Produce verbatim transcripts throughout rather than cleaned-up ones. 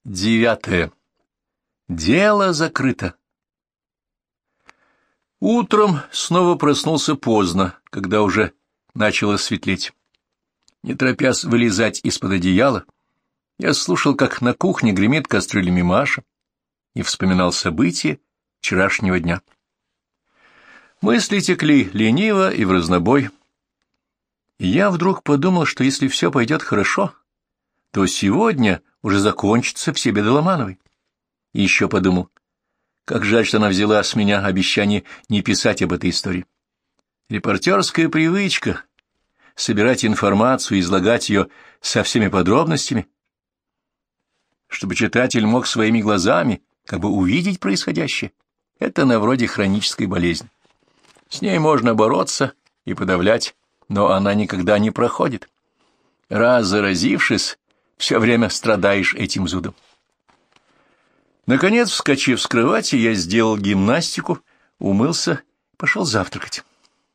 Девятое. Дело закрыто. Утром снова проснулся поздно, когда уже начало светлеть. Не торопясь вылезать из-под одеяла, я слушал, как на кухне гремит кастрюлями Маша, и вспоминал события вчерашнего дня. Мысли текли лениво и вразнобой, и я вдруг подумал, что если все пойдет хорошо, то сегодня уже закончатся все беды Ломановой. И еще подумал, как жаль, что она взяла с меня обещание не писать об этой истории. Репортерская привычка — собирать информацию и излагать ее со всеми подробностями, чтобы читатель мог своими глазами как бы увидеть происходящее. Это на вроде хронической болезни. С ней можно бороться и подавлять, но она никогда не проходит. Раз заразившись, все время страдаешь этим зудом. Наконец, вскочив с кровати, я сделал гимнастику, умылся и пошел завтракать.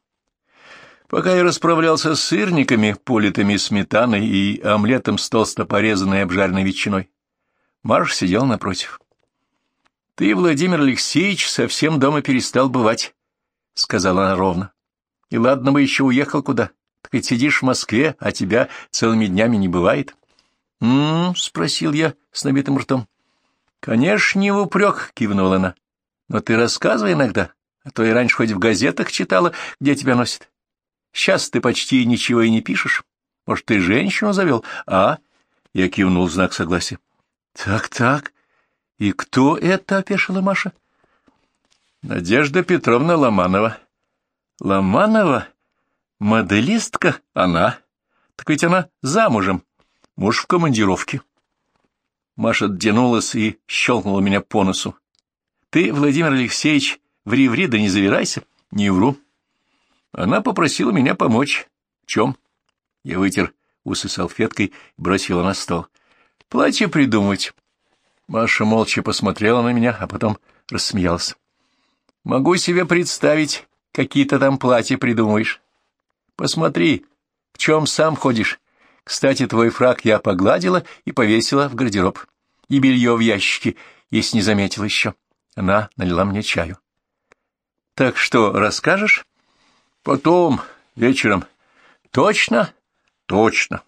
Пока я расправлялся с сырниками, политыми сметаной и омлетом с толсто порезанной обжаренной ветчиной, Марш сидел напротив. — Ты, Владимир Алексеевич, совсем дома перестал бывать, — сказала она ровно. — И ладно бы еще уехал куда, так ведь сидишь в Москве, а тебя целыми днями не бывает. — М-м, — спросил я с набитым ртом. — Конечно, не в упрек, — кивнула она. — Но ты рассказывай иногда, а то и раньше хоть в газетах читала, где тебя носит. Сейчас ты почти ничего и не пишешь. Может, ты женщину завел, а? Я кивнул в знак согласия. Так, так. И кто это, — опешила Маша? Надежда Петровна Ломанова. Ломанова? Моделистка? Она. Так ведь она замужем. Муж в командировке. Маша оттянулась и щелкнула меня по носу. Ты, Владимир Алексеевич, ври-ври, да не завирайся. Не вру. Она попросила меня помочь. В чем? Я вытер усы салфеткой и бросила на стол. Платье придумать. Маша молча посмотрела на меня, а потом рассмеялась. Могу себе представить, какие-то там платья придумаешь. Посмотри, в чем сам ходишь. Кстати, твой фрак я погладила и повесила в гардероб. И белье в ящике, если не заметила еще. Она налила мне чаю. Так что, расскажешь? Потом, вечером. Точно? Точно.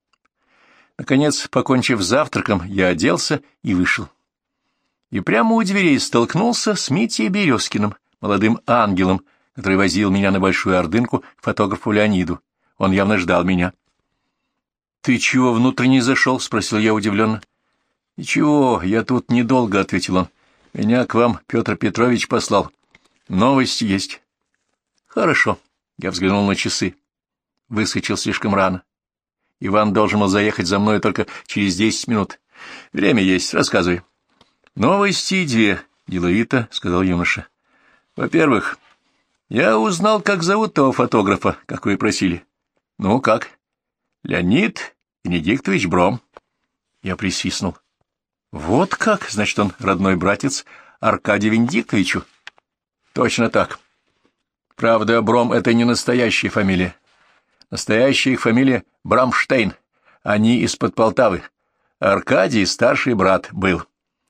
Наконец, покончив завтраком, я оделся и вышел. И прямо у дверей столкнулся с Митей Березкиным, молодым ангелом, который возил меня на Большую Ордынку к фотографу Леониду. Он явно ждал меня. — Ты чего внутрь не зашел? — спросил я удивленно. — Ничего, я тут недолго, — ответил он. — Меня к вам Петр Петрович послал. Новости есть. — Хорошо. Я взглянул на часы. Выскочил слишком рано. Иван должен был заехать за мной только через десять минут. Время есть, рассказывай. — Новости две, — деловито сказал юноша. — Во-первых, я узнал, как зовут того фотографа, как вы просили. — Ну, как? — Леонид Венедиктович Бром. Я присвистнул. — Вот как? Значит, он родной братец Аркадию Венедиктовичу? — Точно так. Правда, Бром — это не настоящая фамилия. Настоящая их фамилия Брамштейн. Они из-под Полтавы. Аркадий — старший брат был.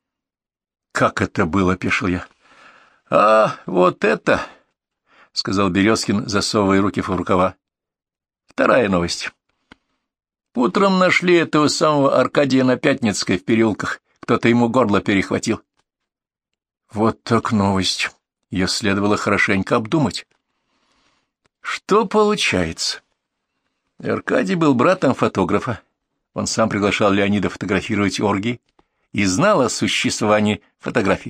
— Как это было? — опешил я. — А, вот это, — сказал Березкин, засовывая руки в рукава. Вторая новость. Утром нашли этого самого Аркадия на Пятницкой в переулках. Кто-то ему горло перехватил. Вот так новость. Ее следовало хорошенько обдумать. Что получается? Аркадий был братом фотографа. Он сам приглашал Леонида фотографировать оргии и знал о существовании фотографий.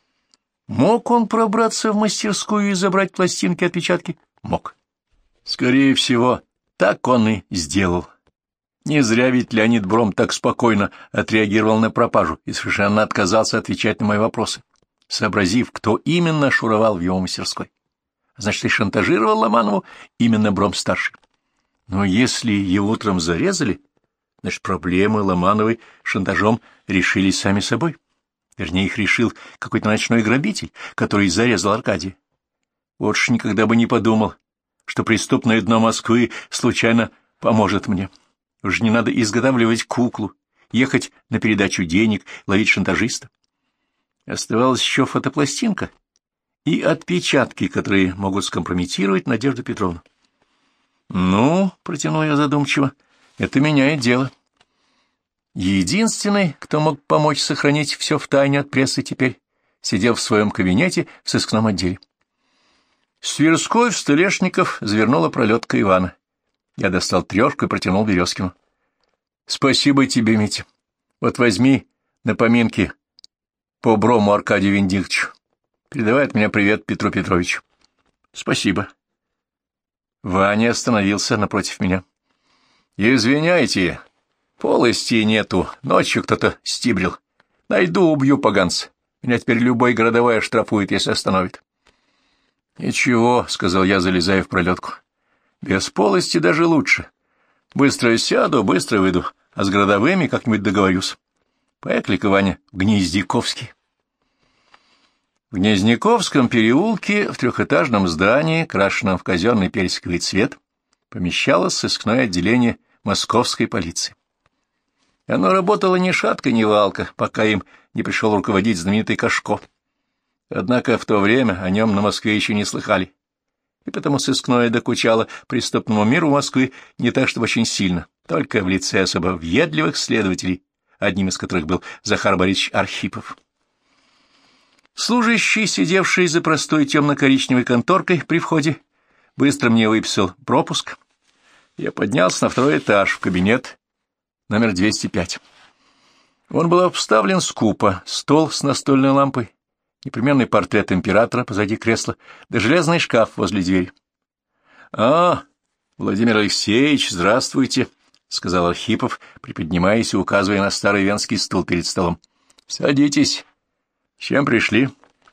Мог он пробраться в мастерскую и забрать пластинки и отпечатки? Мог. Скорее всего, так он и сделал. Не зря ведь Леонид Бром так спокойно отреагировал на пропажу и совершенно отказался отвечать на мои вопросы, сообразив, кто именно шуровал в его мастерской. Значит, и шантажировал Ломанову именно Бром-старший. Но если его утром зарезали, значит, проблемы Ломановой шантажом решились сами собой. Вернее, их решил какой-то ночной грабитель, который зарезал Аркадия. Вот ж никогда бы не подумал, что преступное дно Москвы случайно поможет мне. Уж не надо изготавливать куклу ехать на передачу денег, ловить шантажиста. Оставалась еще фотопластинка и отпечатки, которые могут скомпрометировать Надежду Петровну. «Ну, — протянул я задумчиво, — это меняет дело. Единственный, кто мог помочь сохранить все в тайне от прессы теперь, сидел в своем кабинете в сыскном отделе. С Тверской в Столешников завернула пролетка Ивана. Я достал трешку и протянул Березкину. — Спасибо тебе, Митя. Вот возьми на поминки по Брому Аркадию Венедиктовичу. Передавай от меня привет Петру Петровичу. — Спасибо. Ваня остановился напротив меня. — Извиняйте, полости нету, ночью кто-то стибрил. Найду, убью поганца. Меня теперь любой городовой оштрафует, если остановит. — Ничего, — сказал я, залезая в пролетку. — Без полости даже лучше. Быстро сяду, быстро выйду, а с городовыми как-нибудь договорюсь. Поехали-ка, Ваня, в Гнездяковский. В Гнездяковском переулке в трехэтажном здании, крашенном в казенный персиковый цвет, помещалось сыскное отделение московской полиции. Оно работало ни шатко, ни валко, пока им не пришел руководить знаменитый Кашко. Однако в то время о нем на Москве еще не слыхали, и потому сыскное докучало преступному миру Москвы не так, чтобы очень сильно, только в лице особо въедливых следователей, одним из которых был Захар Борисович Архипов. Служащий, сидевший за простой темно-коричневой конторкой при входе, быстро мне выписал пропуск. Я поднялся на второй этаж, в кабинет номер двести пять. Он был обставлен скупо, стол с настольной лампой, непременный портрет императора позади кресла, да железный шкаф возле двери. — А, Владимир Алексеевич, здравствуйте, — сказал Архипов, приподнимаясь и указывая на старый венский стул перед столом. — Садитесь. С чем пришли?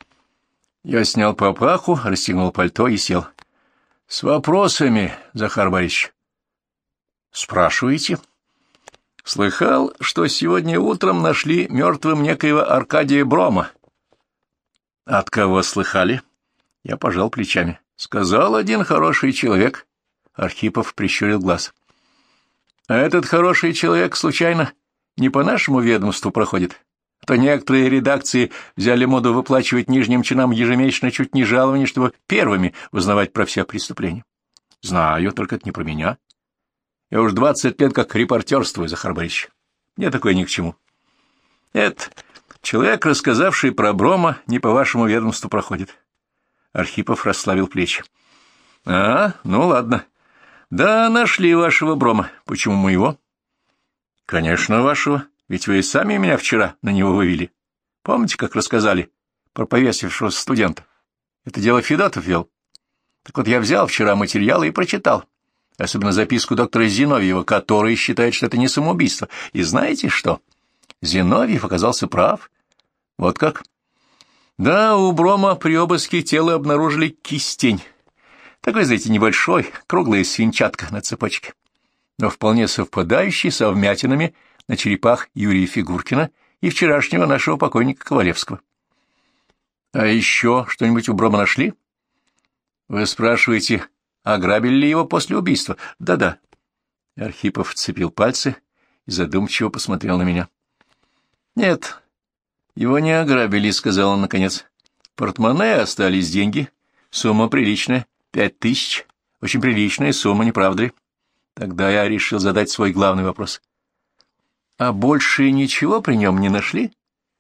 Я снял папаху, расстегнул пальто и сел. — С вопросами, Захар Борисович. — Спрашиваете? — Слыхал, что сегодня утром нашли мертвым некоего Аркадия Брома. — От кого слыхали? Я пожал плечами. — Сказал один хороший человек. Архипов прищурил глаз. — А этот хороший человек, случайно, не по нашему ведомству проходит? А то некоторые редакции взяли моду выплачивать нижним чинам ежемесячно чуть не жалование, чтобы первыми узнавать про все преступления. — Знаю, только это не про меня. Я уж двадцать лет как репортерствую, Захар Борисович. Мне такое ни к чему. — Это человек, рассказавший про Брома, не по вашему ведомству проходит. Архипов расслабил плечи. — А, ну ладно. Да, нашли вашего Брома. Почему моего? — Конечно, вашего. Ведь вы и сами меня вчера на него вывели. Помните, как рассказали про повесившегося студента? Это дело Федотов вел. Так вот, я взял вчера материалы и прочитал. Особенно записку доктора Зиновьева, который считает, что это не самоубийство. И знаете что? Зиновьев оказался прав. Вот как? Да, у Брома при обыске тела обнаружили кистень. Такой, знаете, небольшой, круглая свинчатка на цепочке, но вполне совпадающий со вмятинами на черепах Юрия Фигуркина и вчерашнего нашего покойника Ковалевского. А еще что-нибудь у Брома нашли? Вы спрашиваете, ограбили ли его после убийства? Да-да. Архипов вцепил пальцы и задумчиво посмотрел на меня. Нет, его не ограбили, сказал он наконец. В портмоне остались деньги, сумма приличная, пять тысяч, очень приличная сумма, не правда ли? Тогда я решил задать свой главный вопрос. А больше ничего при нем не нашли?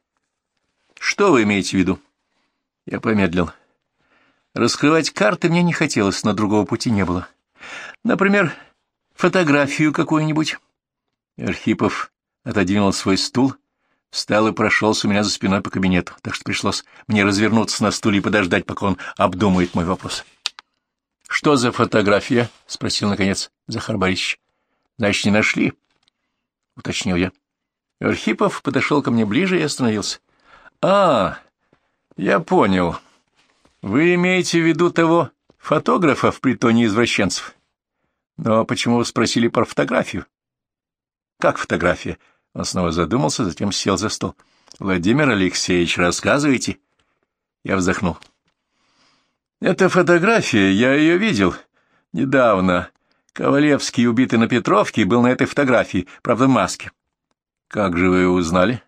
Что вы имеете в виду? Я помедлил. Раскрывать карты мне не хотелось, но другого пути не было. Например, фотографию какую-нибудь. Архипов отодвинул свой стул, встал и прошелся у меня за спиной по кабинету, так что пришлось мне развернуться на стуле и подождать, пока он обдумает мой вопрос. — Что за фотография? — спросил, наконец, Захар Борисович. — Значит, не нашли? — уточнил я. Архипов подошел ко мне ближе и остановился. — А, я понял. Вы имеете в виду того фотографа в притоне извращенцев? Но почему вы спросили про фотографию? — Как фотография? Он снова задумался, затем сел за стол. — Владимир Алексеевич, рассказывайте. Я вздохнул. — Это фотография, я ее видел. Недавно. Ковалевский, убитый на Петровке, был на этой фотографии, правда, в маске. Как же вы его узнали?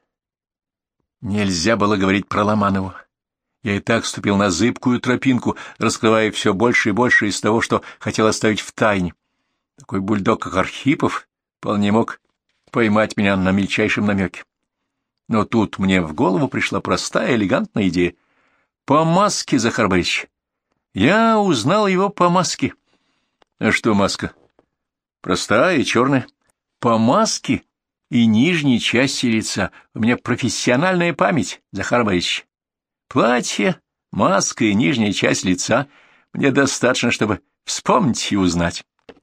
Нельзя было говорить про Ломанову. Я и так вступил на зыбкую тропинку, раскрывая все больше и больше из того, что хотел оставить в тайне. Такой бульдог, как Архипов, вполне мог поймать меня на мельчайшем намеке. Но тут мне в голову пришла простая, элегантная идея. По маске, Захар Борисович. Я узнал его по маске. А что маска? Простая и черная. По маске и нижней части лица. У меня профессиональная память, Захар Борисович. Платье, маска и нижняя часть лица мне достаточно, чтобы вспомнить и узнать.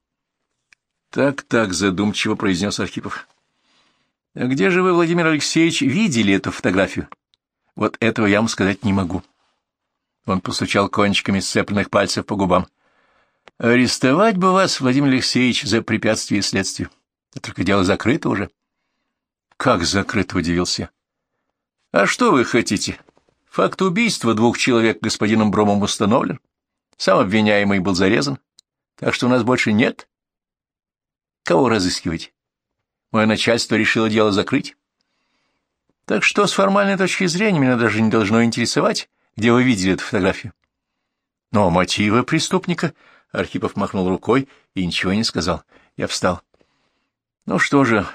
Так-так, задумчиво произнес Архипов. А где же вы, Владимир Алексеевич, видели эту фотографию? Вот этого я вам сказать не могу. Он постучал кончиками сцепленных пальцев по губам. Арестовать бы вас, Владимир Алексеевич, за препятствие следствию. Да только дело закрыто уже. Как закрыто, удивился я. А что вы хотите? Факт убийства двух человек господином Бромом установлен. Сам обвиняемый был зарезан. Так что у нас больше нет. Кого разыскивать? Мое начальство решило дело закрыть. Так что с формальной точки зрения меня даже не должно интересовать, где вы видели эту фотографию. Но мотивы преступника... Архипов махнул рукой и ничего не сказал. Я встал. Ну что же,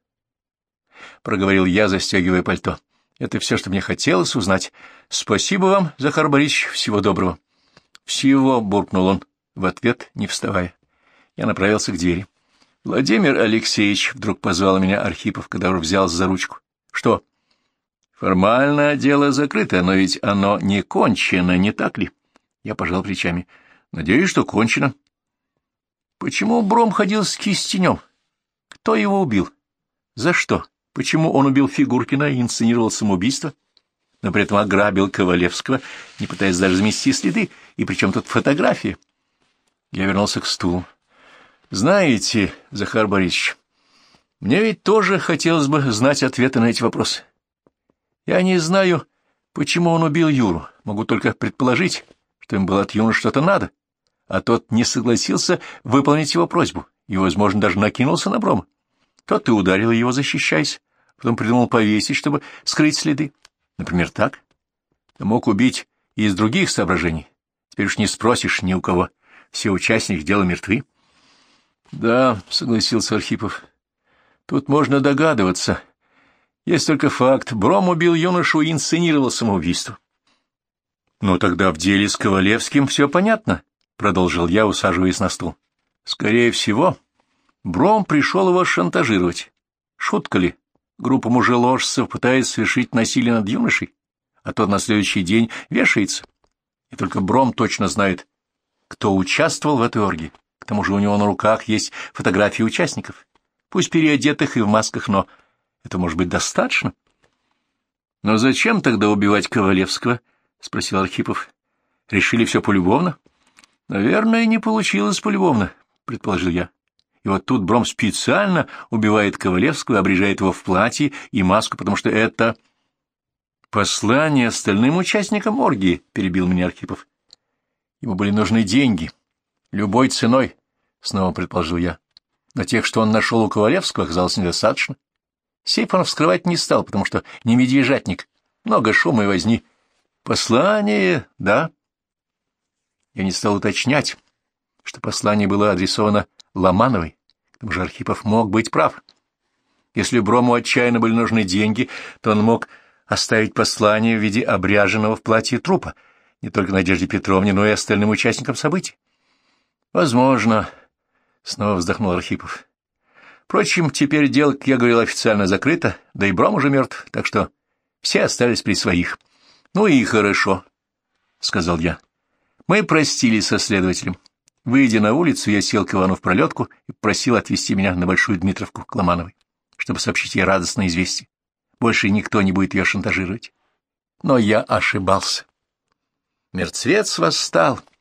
проговорил я, застегивая пальто. Это все, что мне хотелось узнать. Спасибо вам, Захар Борисович, всего доброго. Всего, буркнул он в ответ, не вставая. Я направился к двери. Владимир Алексеевич, вдруг позвал меня Архипов, когда уже взялся за ручку. Что? Формально дело закрыто, но ведь оно не кончено, не так ли? Я пожал плечами. Надеюсь, что кончено. Почему Бром ходил с кистенем? Кто его убил? За что? Почему он убил Фигуркина и инсценировал самоубийство, но при этом ограбил Ковалевского, не пытаясь даже замести следы, и причем тут фотография? Я вернулся к стулу. Знаете, Захар Борисович, мне ведь тоже хотелось бы знать ответы на эти вопросы. Я не знаю, почему он убил Юру, могу только предположить, что им было от Юры что-то надо, а тот не согласился выполнить его просьбу и, возможно, даже накинулся на Брома. Тот и ударил его, защищаясь, потом придумал повесить, чтобы скрыть следы. Например, так. Мог убить и из других соображений. Теперь уж не спросишь ни у кого. Все участники дела мертвы. — Да, — согласился Архипов. — Тут можно догадываться. Есть только факт. Бром убил юношу и инсценировал самоубийство. — Ну, тогда в деле с Ковалевским все понятно, — продолжил я, усаживаясь на стул. — Скорее всего, Бром пришел его шантажировать. Шутка ли? Группа мужеложцев пытается совершить насилие над юношей, а тот на следующий день вешается. И только Бром точно знает, кто участвовал в этой оргии. К тому же у него на руках есть фотографии участников. Пусть переодетых и в масках, но это может быть достаточно. — Но зачем тогда убивать Ковалевского? — спросил Архипов. — Решили все полюбовно? — Наверное, не получилось полюбовно, — предположил я. И вот тут Бром специально убивает Ковалевского, обрежает его в платье и маску, потому что это... — Послание остальным участникам оргии, — перебил меня Архипов. Ему были нужны деньги. Любой ценой, — снова предположил я. Но тех, что он нашел у Ковалевского, оказалось недостаточно. Сейф он вскрывать не стал, потому что не медвежатник. Много шума и возни. Послание, да. Я не стал уточнять, что послание было адресовано Ломановой. К тому же Архипов мог быть прав. Если Брому отчаянно были нужны деньги, то он мог оставить послание в виде обряженного в платье трупа не только Надежде Петровне, но и остальным участникам событий. Возможно, — снова вздохнул Архипов. Впрочем, теперь дело, как я говорил, официально закрыто, да и Бром уже мертв, так что все остались при своих. — Ну и хорошо, — сказал я. Мы простились со следователем. Выйдя на улицу, я сел к Ивану в пролетку и просил отвезти меня на Большую Дмитровку к Ломановой, чтобы сообщить ей радостное известие. Больше никто не будет ее шантажировать. Но я ошибался. Мертвец восстал.